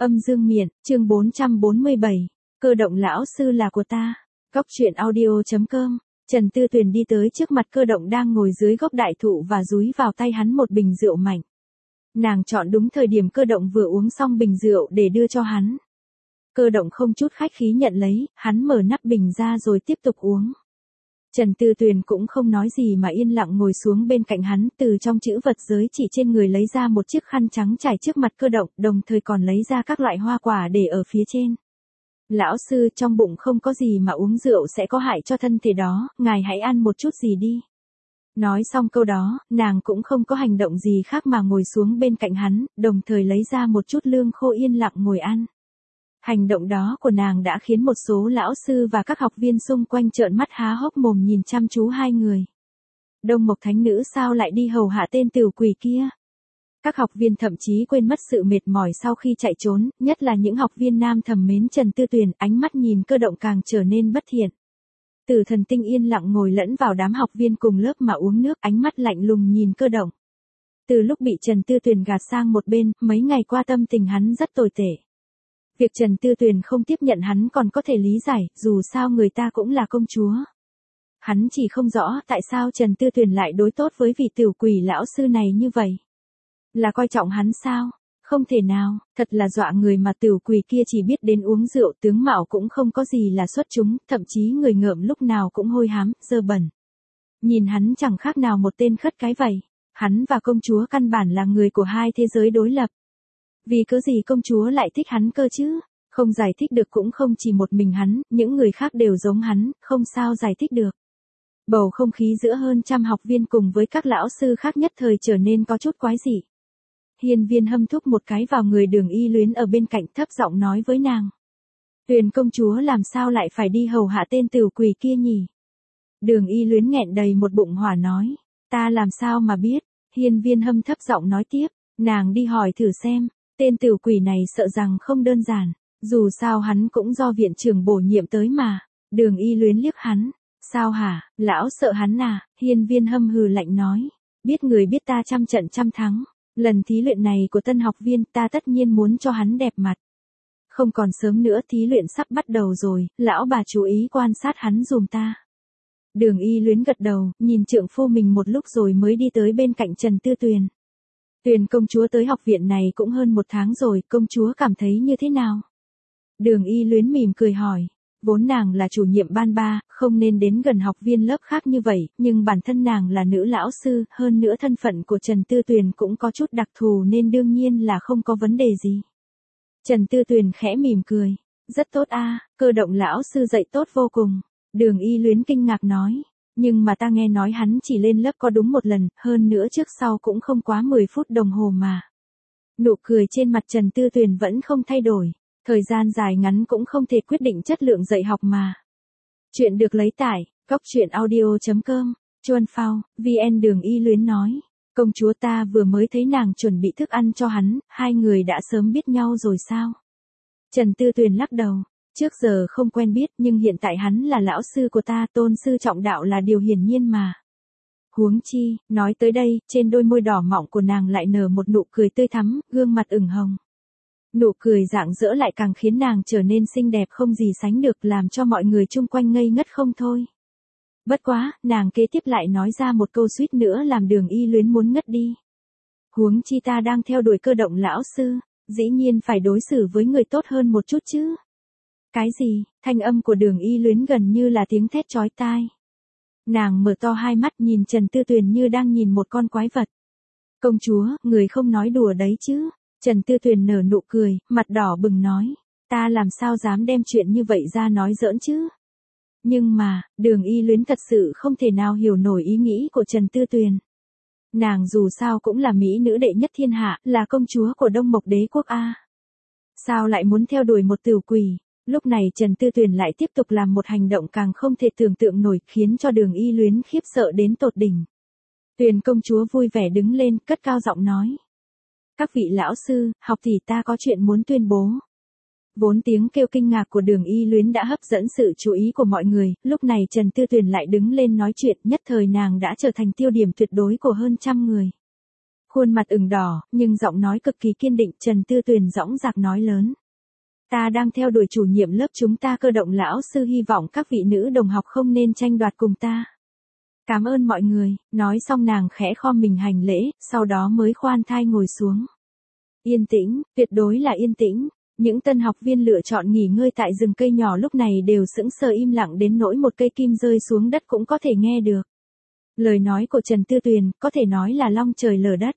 Âm dương miện, chương 447. Cơ động lão sư là của ta. Góc truyện audio.com. Trần Tư Tuyền đi tới trước mặt cơ động đang ngồi dưới gốc đại thụ và dúi vào tay hắn một bình rượu mạnh. Nàng chọn đúng thời điểm cơ động vừa uống xong bình rượu để đưa cho hắn. Cơ động không chút khách khí nhận lấy, hắn mở nắp bình ra rồi tiếp tục uống. Trần Tư Tuyền cũng không nói gì mà yên lặng ngồi xuống bên cạnh hắn, từ trong chữ vật giới chỉ trên người lấy ra một chiếc khăn trắng trải trước mặt cơ động, đồng thời còn lấy ra các loại hoa quả để ở phía trên. Lão sư, trong bụng không có gì mà uống rượu sẽ có hại cho thân thể đó, ngài hãy ăn một chút gì đi. Nói xong câu đó, nàng cũng không có hành động gì khác mà ngồi xuống bên cạnh hắn, đồng thời lấy ra một chút lương khô yên lặng ngồi ăn. Hành động đó của nàng đã khiến một số lão sư và các học viên xung quanh trợn mắt há hốc mồm nhìn chăm chú hai người. Đông Mộc Thánh Nữ sao lại đi hầu hạ tên tiểu quỷ kia? Các học viên thậm chí quên mất sự mệt mỏi sau khi chạy trốn, nhất là những học viên nam thầm mến Trần Tư Tuyền, ánh mắt nhìn cơ động càng trở nên bất thiện. Tử Thần Tinh yên lặng ngồi lẫn vào đám học viên cùng lớp mà uống nước, ánh mắt lạnh lùng nhìn cơ động. Từ lúc bị Trần Tư Tuyền gạt sang một bên, mấy ngày qua tâm tình hắn rất tồi tệ. Việc Trần Tư Tuyền không tiếp nhận hắn còn có thể lý giải, dù sao người ta cũng là công chúa. Hắn chỉ không rõ tại sao Trần Tư Tuyền lại đối tốt với vị tiểu quỷ lão sư này như vậy. Là coi trọng hắn sao? Không thể nào, thật là dọa người mà tiểu quỷ kia chỉ biết đến uống rượu, tướng mạo cũng không có gì là xuất chúng, thậm chí người ngợm lúc nào cũng hôi hám, dơ bẩn. Nhìn hắn chẳng khác nào một tên khất cái vậy. Hắn và công chúa căn bản là người của hai thế giới đối lập. Vì cớ gì công chúa lại thích hắn cơ chứ? Không giải thích được cũng không chỉ một mình hắn, những người khác đều giống hắn, không sao giải thích được. Bầu không khí giữa hơn trăm học viên cùng với các lão sư khác nhất thời trở nên có chút quái dị. Hiên Viên hâm thúc một cái vào người Đường Y Luyến ở bên cạnh, thấp giọng nói với nàng. Tuyền công chúa làm sao lại phải đi hầu hạ tên tiểu quỷ kia nhỉ? Đường Y Luyến nghẹn đầy một bụng hỏa nói. Ta làm sao mà biết? Hiên Viên hâm thấp giọng nói tiếp. Nàng đi hỏi thử xem. Tên tiểu quỷ này sợ rằng không đơn giản. Dù sao hắn cũng do viện trưởng bổ nhiệm tới mà. Đường Y Luyến liếc hắn. Sao hả? Lão sợ hắn à? Hiên Viên hâm hừ lạnh nói. Biết người biết ta trăm trận trăm thắng. Lần thí luyện này của tân học viên ta tất nhiên muốn cho hắn đẹp mặt. Không còn sớm nữa, thí luyện sắp bắt đầu rồi, lão bà chú ý quan sát hắn dùm ta. Đường Y Luyến gật đầu, nhìn trượng phu mình một lúc rồi mới đi tới bên cạnh Trần Tư Tuyền. Tuyền công chúa tới học viện này cũng hơn một tháng rồi, công chúa cảm thấy như thế nào? Đường Y Luyến mỉm cười hỏi. Vốn nàng là chủ nhiệm ban 3, không nên đến gần học viên lớp khác như vậy, nhưng bản thân nàng là nữ lão sư, hơn nữa thân phận của Trần Tư Tuyền cũng có chút đặc thù nên đương nhiên là không có vấn đề gì. Trần Tư Tuyền khẽ mỉm cười. Rất tốt a, cơ động lão sư dạy tốt vô cùng. Đường Y Luyến kinh ngạc nói. Nhưng mà ta nghe nói hắn chỉ lên lớp có đúng một lần, hơn nữa trước sau cũng không quá 10 phút đồng hồ mà. Nụ cười trên mặt Trần Tư Tuyền vẫn không thay đổi. Thời gian dài ngắn cũng không thể quyết định chất lượng dạy học mà. Chuyện được lấy tải, góc truyện audio.com, Chuan Phao, VN. Đường Y Luyến nói. Công chúa ta vừa mới thấy nàng chuẩn bị thức ăn cho hắn, hai người đã sớm biết nhau rồi sao? Trần Tư Tuyền lắc đầu. Trước giờ không quen biết nhưng hiện tại hắn là lão sư của ta, tôn sư trọng đạo là điều hiển nhiên mà. Huống chi, nói tới đây, trên đôi môi đỏ mọng của nàng lại nở một nụ cười tươi thắm, gương mặt ửng hồng. Nụ cười rạng rỡ lại càng khiến nàng trở nên xinh đẹp không gì sánh được, làm cho mọi người chung quanh ngây ngất không thôi. Bất quá, nàng kế tiếp lại nói ra một câu suýt nữa làm Đường Y Luyến muốn ngất đi. Huống chi ta đang theo đuổi cơ động lão sư, dĩ nhiên phải đối xử với người tốt hơn một chút chứ. Cái gì? Thanh âm của Đường Y Luyến gần như là tiếng thét chói tai. Nàng mở to hai mắt nhìn Trần Tư Tuyền như đang nhìn một con quái vật. Công chúa, người không nói đùa đấy chứ? Trần Tư Tuyền nở nụ cười, mặt đỏ bừng nói. Ta làm sao dám đem chuyện như vậy ra nói giỡn chứ? Nhưng mà, Đường Y Luyến thật sự không thể nào hiểu nổi ý nghĩ của Trần Tư Tuyền. Nàng dù sao cũng là mỹ nữ đệ nhất thiên hạ, là công chúa của Đông Mộc Đế quốc A. Sao lại muốn theo đuổi một tiểu quỷ? Lúc này Trần Tư Tuyền lại tiếp tục làm một hành động càng không thể tưởng tượng nổi, khiến cho Đường Y Luyến khiếp sợ đến tột đỉnh. Tuyền công chúa vui vẻ đứng lên, cất cao giọng nói. Các vị lão sư, học tỷ ta có chuyện muốn tuyên bố. Vốn tiếng kêu kinh ngạc của Đường Y Luyến đã hấp dẫn sự chú ý của mọi người, lúc này Trần Tư Tuyền lại đứng lên nói chuyện, nhất thời nàng đã trở thành tiêu điểm tuyệt đối của hơn trăm người. Khuôn mặt ửng đỏ, nhưng giọng nói cực kỳ kiên định, Trần Tư Tuyền dõng dạc nói lớn. Ta đang theo đuổi chủ nhiệm lớp chúng ta, Cơ Động lão sư hy vọng các vị nữ đồng học không nên tranh đoạt cùng ta. Cảm ơn mọi người, nói xong nàng khẽ khom mình hành lễ, sau đó mới khoan thai ngồi xuống. Yên tĩnh, tuyệt đối là yên tĩnh. Những tân học viên lựa chọn nghỉ ngơi tại rừng cây nhỏ lúc này đều sững sờ im lặng đến nỗi một cây kim rơi xuống đất cũng có thể nghe được. Lời nói của Trần Tư Tuyền có thể nói là long trời lở đất.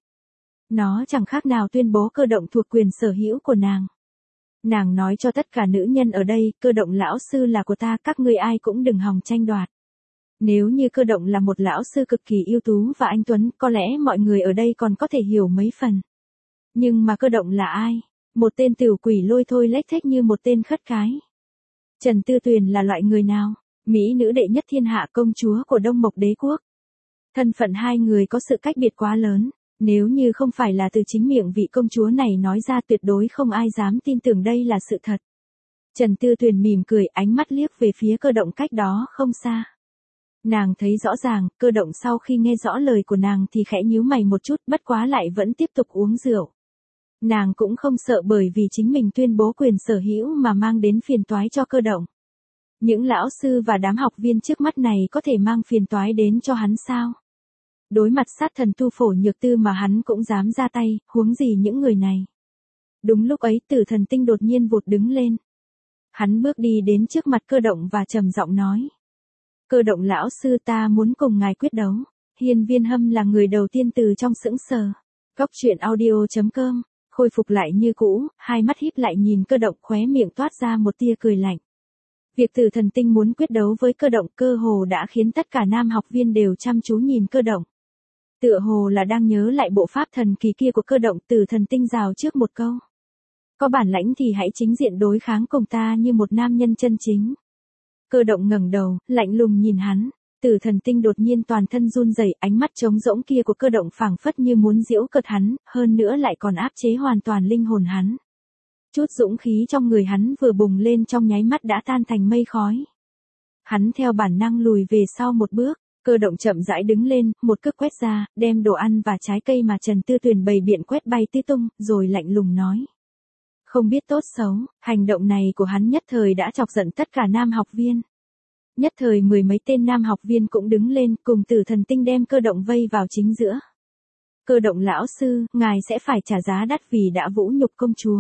Nó chẳng khác nào tuyên bố Cơ Động thuộc quyền sở hữu của nàng. Nàng nói cho tất cả nữ nhân ở đây, Cơ Động lão sư là của ta, các ngươi ai cũng đừng hòng tranh đoạt. Nếu như Cơ Động là một lão sư cực kỳ ưu tú và anh tuấn, có lẽ mọi người ở đây còn có thể hiểu mấy phần. Nhưng mà Cơ Động là ai? Một tên tửu quỷ lôi thôi lếch thếch như một tên khất cái. Trần Tư Tuyền là loại người nào? Mỹ nữ đệ nhất thiên hạ, công chúa của Đông Mộc Đế quốc. Thân phận hai người có sự cách biệt quá lớn. Nếu như không phải là từ chính miệng vị công chúa này nói ra, tuyệt đối không ai dám tin tưởng đây là sự thật. Trần Tư Tuyền mỉm cười, ánh mắt liếc về phía Cơ Động cách đó không xa. Nàng thấy rõ ràng, Cơ Động sau khi nghe rõ lời của nàng thì khẽ nhíu mày một chút, bất quá lại vẫn tiếp tục uống rượu. Nàng cũng không sợ bởi vì chính mình tuyên bố quyền sở hữu mà mang đến phiền toái cho Cơ Động. Những lão sư và đám học viên trước mắt này có thể mang phiền toái đến cho hắn sao? Đối mặt sát thần Tu Phổ Nhược Tư mà hắn cũng dám ra tay, huống gì những người này. Đúng lúc ấy Tử Thần Tinh đột nhiên vụt đứng lên. Hắn bước đi đến trước mặt Cơ Động và trầm giọng nói. Cơ Động lão sư, ta muốn cùng ngài quyết đấu. Hiên Viên Hâm là người đầu tiên từ trong sững sờ. Góc truyện audio.com, khôi phục lại như cũ, hai mắt híp lại nhìn Cơ Động, khóe miệng toát ra một tia cười lạnh. Việc Tử Thần Tinh muốn quyết đấu với Cơ Động cơ hồ đã khiến tất cả nam học viên đều chăm chú nhìn Cơ Động. Tựa hồ là đang nhớ lại bộ pháp thần kỳ kia của Cơ Động, Tử Thần Tinh rào trước một câu. Có bản lãnh thì hãy chính diện đối kháng cùng ta như một nam nhân chân chính. Cơ Động ngẩng đầu, lạnh lùng nhìn hắn. Tử Thần Tinh đột nhiên toàn thân run rẩy, ánh mắt trống rỗng kia của Cơ Động phảng phất như muốn giễu cợt hắn, hơn nữa lại còn áp chế hoàn toàn linh hồn hắn. Chút dũng khí trong người hắn vừa bùng lên trong nháy mắt đã tan thành mây khói. Hắn theo bản năng lùi về sau một bước. Cơ Động chậm rãi đứng lên, một cước quét ra, đem đồ ăn và trái cây mà Trần Tư Tuyền bày biện quét bay tứ tung, rồi lạnh lùng nói. Không biết tốt xấu, hành động này của hắn nhất thời đã chọc giận tất cả nam học viên. Nhất thời mười mấy tên nam học viên cũng đứng lên, cùng Tử Thần Tinh đem Cơ Động vây vào chính giữa. Cơ Động lão sư, ngài sẽ phải trả giá đắt vì đã vũ nhục công chúa.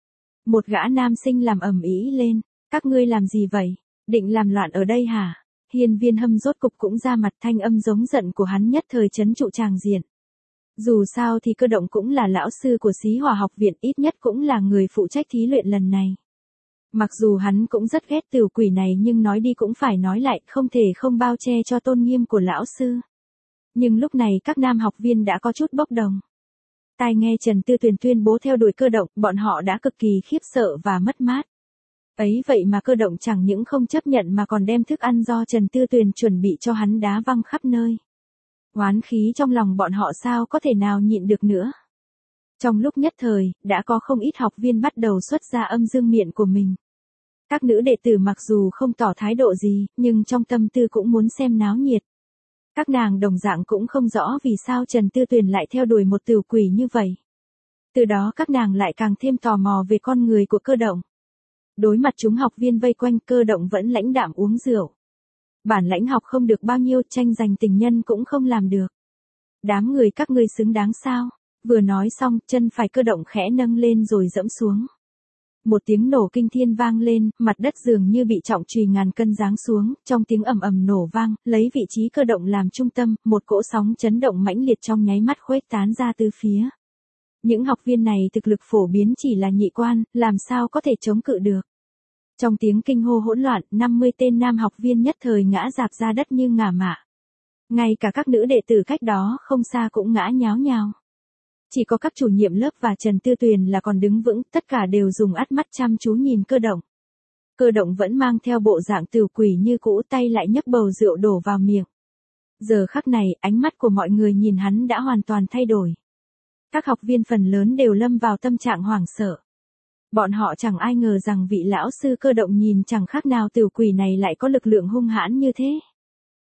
Một gã nam sinh làm ầm ĩ lên, các ngươi làm gì vậy? Định làm loạn ở đây hả? Hiên Viên Hâm rốt cục cũng ra mặt, thanh âm giống giận của hắn nhất thời trấn trụ tràng diện. Dù sao thì Cơ Động cũng là lão sư của Xí Hỏa học viện, ít nhất cũng là người phụ trách thí luyện lần này. Mặc dù hắn cũng rất ghét tiểu quỷ này nhưng nói đi cũng phải nói lại, không thể không bao che cho tôn nghiêm của lão sư. Nhưng lúc này các nam học viên đã có chút bốc đồng. Tai nghe Trần Tư Tuyền tuyên bố theo đuổi Cơ Động, bọn họ đã cực kỳ khiếp sợ và mất mát. Ấy vậy mà Cơ Động chẳng những không chấp nhận mà còn đem thức ăn do Trần Tư Tuyền chuẩn bị cho hắn đá văng khắp nơi. Oán khí trong lòng bọn họ sao có thể nào nhịn được nữa. Trong lúc nhất thời, đã có không ít học viên bắt đầu xuất ra âm dương miệng của mình. Các nữ đệ tử mặc dù không tỏ thái độ gì, nhưng trong tâm tư cũng muốn xem náo nhiệt. Các nàng đồng dạng cũng không rõ vì sao Trần Tư Tuyền lại theo đuổi một tiểu quỷ như vậy. Từ đó các nàng lại càng thêm tò mò về con người của Cơ Động. Đối mặt chúng học viên vây quanh, Cơ Động vẫn lãnh đạm uống rượu. Bản lãnh học không được bao nhiêu, tranh giành tình nhân cũng không làm được. Đám người các ngươi xứng đáng sao? Vừa nói xong, chân phải Cơ Động khẽ nâng lên rồi dẫm xuống. Một tiếng nổ kinh thiên vang lên, mặt đất dường như bị trọng chùy ngàn cân giáng xuống, trong tiếng ầm ầm nổ vang, lấy vị trí Cơ Động làm trung tâm, một cỗ sóng chấn động mãnh liệt trong nháy mắt khuếch tán ra tứ phía. Những học viên này thực lực phổ biến chỉ là nhị quan, làm sao có thể chống cự được. Trong tiếng kinh hô hỗn loạn, 50 tên nam học viên nhất thời ngã rạp ra đất như ngả mạ. Ngay cả các nữ đệ tử cách đó không xa cũng ngã nháo nhào. Chỉ có các chủ nhiệm lớp và Trần Tư Tuyền là còn đứng vững, tất cả đều dùng ắt mắt chăm chú nhìn Cơ Động. Cơ Động vẫn mang theo bộ dạng tiểu quỷ như cũ, tay lại nhấc bầu rượu đổ vào miệng. Giờ khắc này, ánh mắt của mọi người nhìn hắn đã hoàn toàn thay đổi. Các học viên phần lớn đều lâm vào tâm trạng hoảng sợ. Bọn họ chẳng ai ngờ rằng vị lão sư Cơ Động nhìn chẳng khác nào tiểu quỷ này lại có lực lượng hung hãn như thế.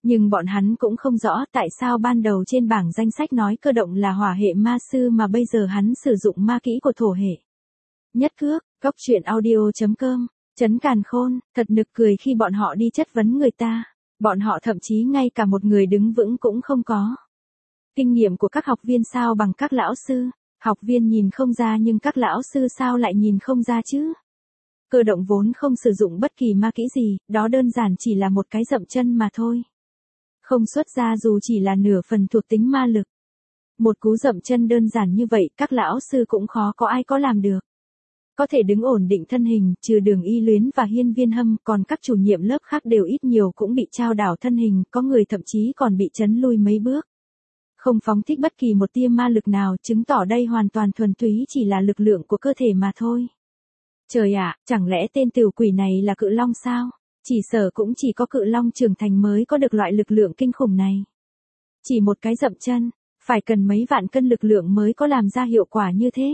Nhưng bọn hắn cũng không rõ tại sao ban đầu trên bảng danh sách nói cơ động là hỏa hệ ma sư mà bây giờ hắn sử dụng ma kỹ của thổ hệ. Nhất cước, góc truyện audio.com, Trấn Càn Khôn, thật nực cười khi bọn họ đi chất vấn người ta. Bọn họ thậm chí ngay cả một người đứng vững cũng không có. Kinh nghiệm của các học viên sao bằng các lão sư, học viên nhìn không ra nhưng các lão sư sao lại nhìn không ra chứ? Cơ động vốn không sử dụng bất kỳ ma kỹ gì, đó đơn giản chỉ là một cái dậm chân mà thôi. Không xuất ra dù chỉ là nửa phần thuộc tính ma lực. Một cú dậm chân đơn giản như vậy các lão sư cũng khó có ai có làm được. Có thể đứng ổn định thân hình, trừ Đường Y Luyến và Hiên Viên Hâm, còn các chủ nhiệm lớp khác đều ít nhiều cũng bị chao đảo thân hình, có người thậm chí còn bị chấn lui mấy bước. Không phóng thích bất kỳ một tia ma lực nào, chứng tỏ đây hoàn toàn thuần túy chỉ là lực lượng của cơ thể mà thôi. Trời ạ, chẳng lẽ tên tiểu quỷ này là cự long sao? Chỉ sợ cũng chỉ có cự long trưởng thành mới có được loại lực lượng kinh khủng này. Chỉ một cái dậm chân, phải cần mấy vạn cân lực lượng mới có làm ra hiệu quả như thế.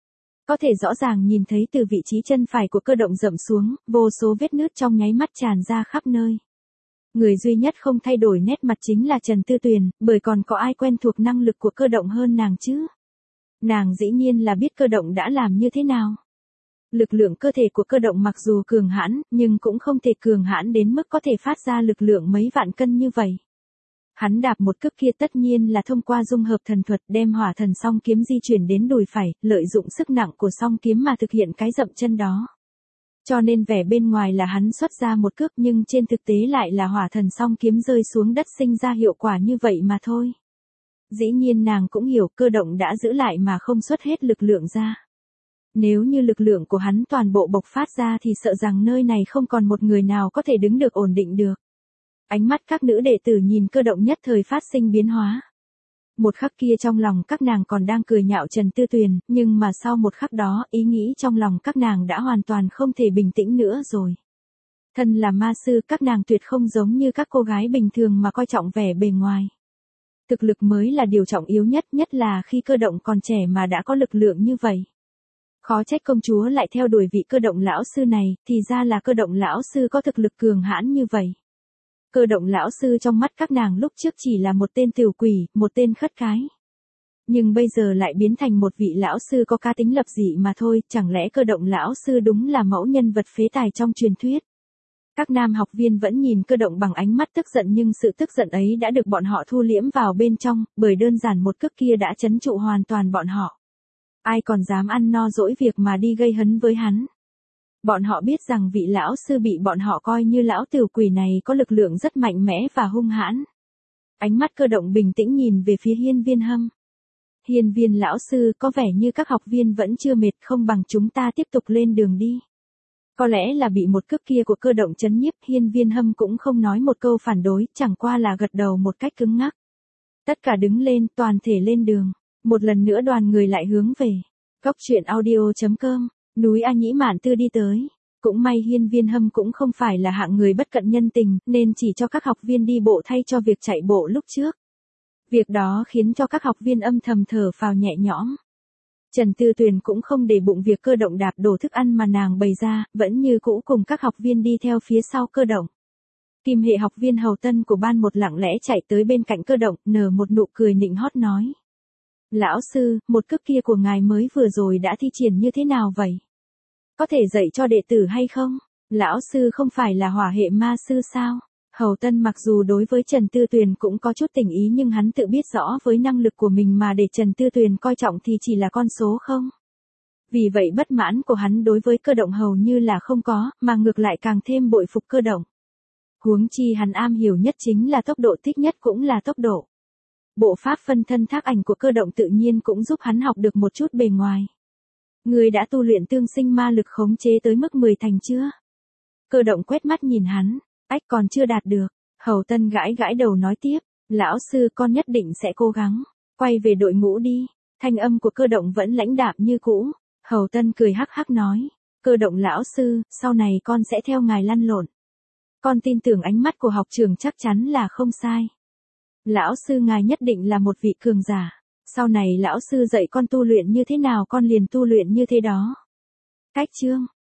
Có thể rõ ràng nhìn thấy từ vị trí chân phải của cơ động dậm xuống, vô số vết nứt trong nháy mắt tràn ra khắp nơi. Người duy nhất không thay đổi nét mặt chính là Trần Tư Tuyền, bởi còn có ai quen thuộc năng lực của cơ động hơn nàng chứ? Nàng dĩ nhiên là biết cơ động đã làm như thế nào. Lực lượng cơ thể của cơ động mặc dù cường hãn, nhưng cũng không thể cường hãn đến mức có thể phát ra lực lượng mấy vạn cân như vậy. Hắn đạp một cước kia tất nhiên là thông qua dung hợp thần thuật đem hỏa thần song kiếm di chuyển đến đùi phải, lợi dụng sức nặng của song kiếm mà thực hiện cái dậm chân đó. Cho nên vẻ bên ngoài là hắn xuất ra một cước nhưng trên thực tế lại là hỏa thần song kiếm rơi xuống đất sinh ra hiệu quả như vậy mà thôi. Dĩ nhiên nàng cũng hiểu cơ động đã giữ lại mà không xuất hết lực lượng ra. Nếu như lực lượng của hắn toàn bộ bộc phát ra thì sợ rằng nơi này không còn một người nào có thể đứng được ổn định được. Ánh mắt các nữ đệ tử nhìn cơ động nhất thời phát sinh biến hóa. Một khắc kia trong lòng các nàng còn đang cười nhạo Trần Tư Tuyền, nhưng mà sau một khắc đó ý nghĩ trong lòng các nàng đã hoàn toàn không thể bình tĩnh nữa rồi. Thân là ma sư các nàng tuyệt không giống như các cô gái bình thường mà coi trọng vẻ bề ngoài. Thực lực mới là điều trọng yếu nhất, nhất là khi cơ động còn trẻ mà đã có lực lượng như vậy. Khó trách công chúa lại theo đuổi vị cơ động lão sư này, thì ra là cơ động lão sư có thực lực cường hãn như vậy. Cơ động lão sư trong mắt các nàng lúc trước chỉ là một tên tiểu quỷ, một tên khất cái. Nhưng bây giờ lại biến thành một vị lão sư có cá tính lập dị mà thôi, chẳng lẽ cơ động lão sư đúng là mẫu nhân vật phế tài trong truyền thuyết. Các nam học viên vẫn nhìn cơ động bằng ánh mắt tức giận nhưng sự tức giận ấy đã được bọn họ thu liễm vào bên trong, bởi đơn giản một cước kia đã trấn trụ hoàn toàn bọn họ. Ai còn dám ăn no dỗi việc mà đi gây hấn với hắn. Bọn họ biết rằng vị lão sư bị bọn họ coi như lão tiểu quỷ này có lực lượng rất mạnh mẽ và hung hãn. Ánh mắt cơ động bình tĩnh nhìn về phía Hiên Viên Hâm. Hiên Viên lão sư, có vẻ như các học viên vẫn chưa mệt, không bằng chúng ta tiếp tục lên đường đi. Có lẽ là bị một cước kia của cơ động chấn nhiếp, Hiên Viên Hâm cũng không nói một câu phản đối, chẳng qua là gật đầu một cách cứng ngắc. Tất cả đứng lên, toàn thể lên đường. Một lần nữa đoàn người lại hướng về góc truyện audio.com, núi A Nhĩ Mạn Tư đi tới. Cũng may Hiên Viên Hâm cũng không phải là hạng người bất cận nhân tình, nên chỉ cho các học viên đi bộ thay cho việc chạy bộ lúc trước. Việc đó khiến cho các học viên âm thầm thở phào nhẹ nhõm. Trần Tư Tuyền cũng không để bụng việc cơ động đạp đổ thức ăn mà nàng bày ra, vẫn như cũ cùng các học viên đi theo phía sau cơ động. Kim hệ học viên hầu tân của ban một lặng lẽ chạy tới bên cạnh cơ động, nở một nụ cười nịnh hót nói. Lão sư, một cước kia của ngài mới vừa rồi đã thi triển như thế nào vậy? Có thể dạy cho đệ tử hay không? Lão sư không phải là hỏa hệ ma sư sao? Hầu Tân mặc dù đối với Trần Tư Tuyền cũng có chút tình ý nhưng hắn tự biết rõ với năng lực của mình mà để Trần Tư Tuyền coi trọng thì chỉ là con số không. Vì vậy bất mãn của hắn đối với cơ động hầu như là không có, mà ngược lại càng thêm bội phục cơ động. Huống chi hắn am hiểu nhất chính là tốc độ, thích nhất cũng là tốc độ. Bộ pháp phân thân thác ảnh của cơ động tự nhiên cũng giúp hắn học được một chút bề ngoài. Người đã tu luyện tương sinh ma lực khống chế tới mức 10 thành chưa? Cơ động quét mắt nhìn hắn, ách còn chưa đạt được. Hầu Tân gãi gãi đầu nói tiếp, lão sư con nhất định sẽ cố gắng, quay về đội ngũ đi. Thanh âm của cơ động vẫn lãnh đạm như cũ. Hầu Tân cười hắc hắc nói, cơ động lão sư, sau này con sẽ theo ngài lăn lộn. Con tin tưởng ánh mắt của học trường chắc chắn là không sai. Lão sư ngài nhất định là một vị cường giả. Sau này lão sư dạy con tu luyện như thế nào con liền tu luyện như thế đó. Cách chương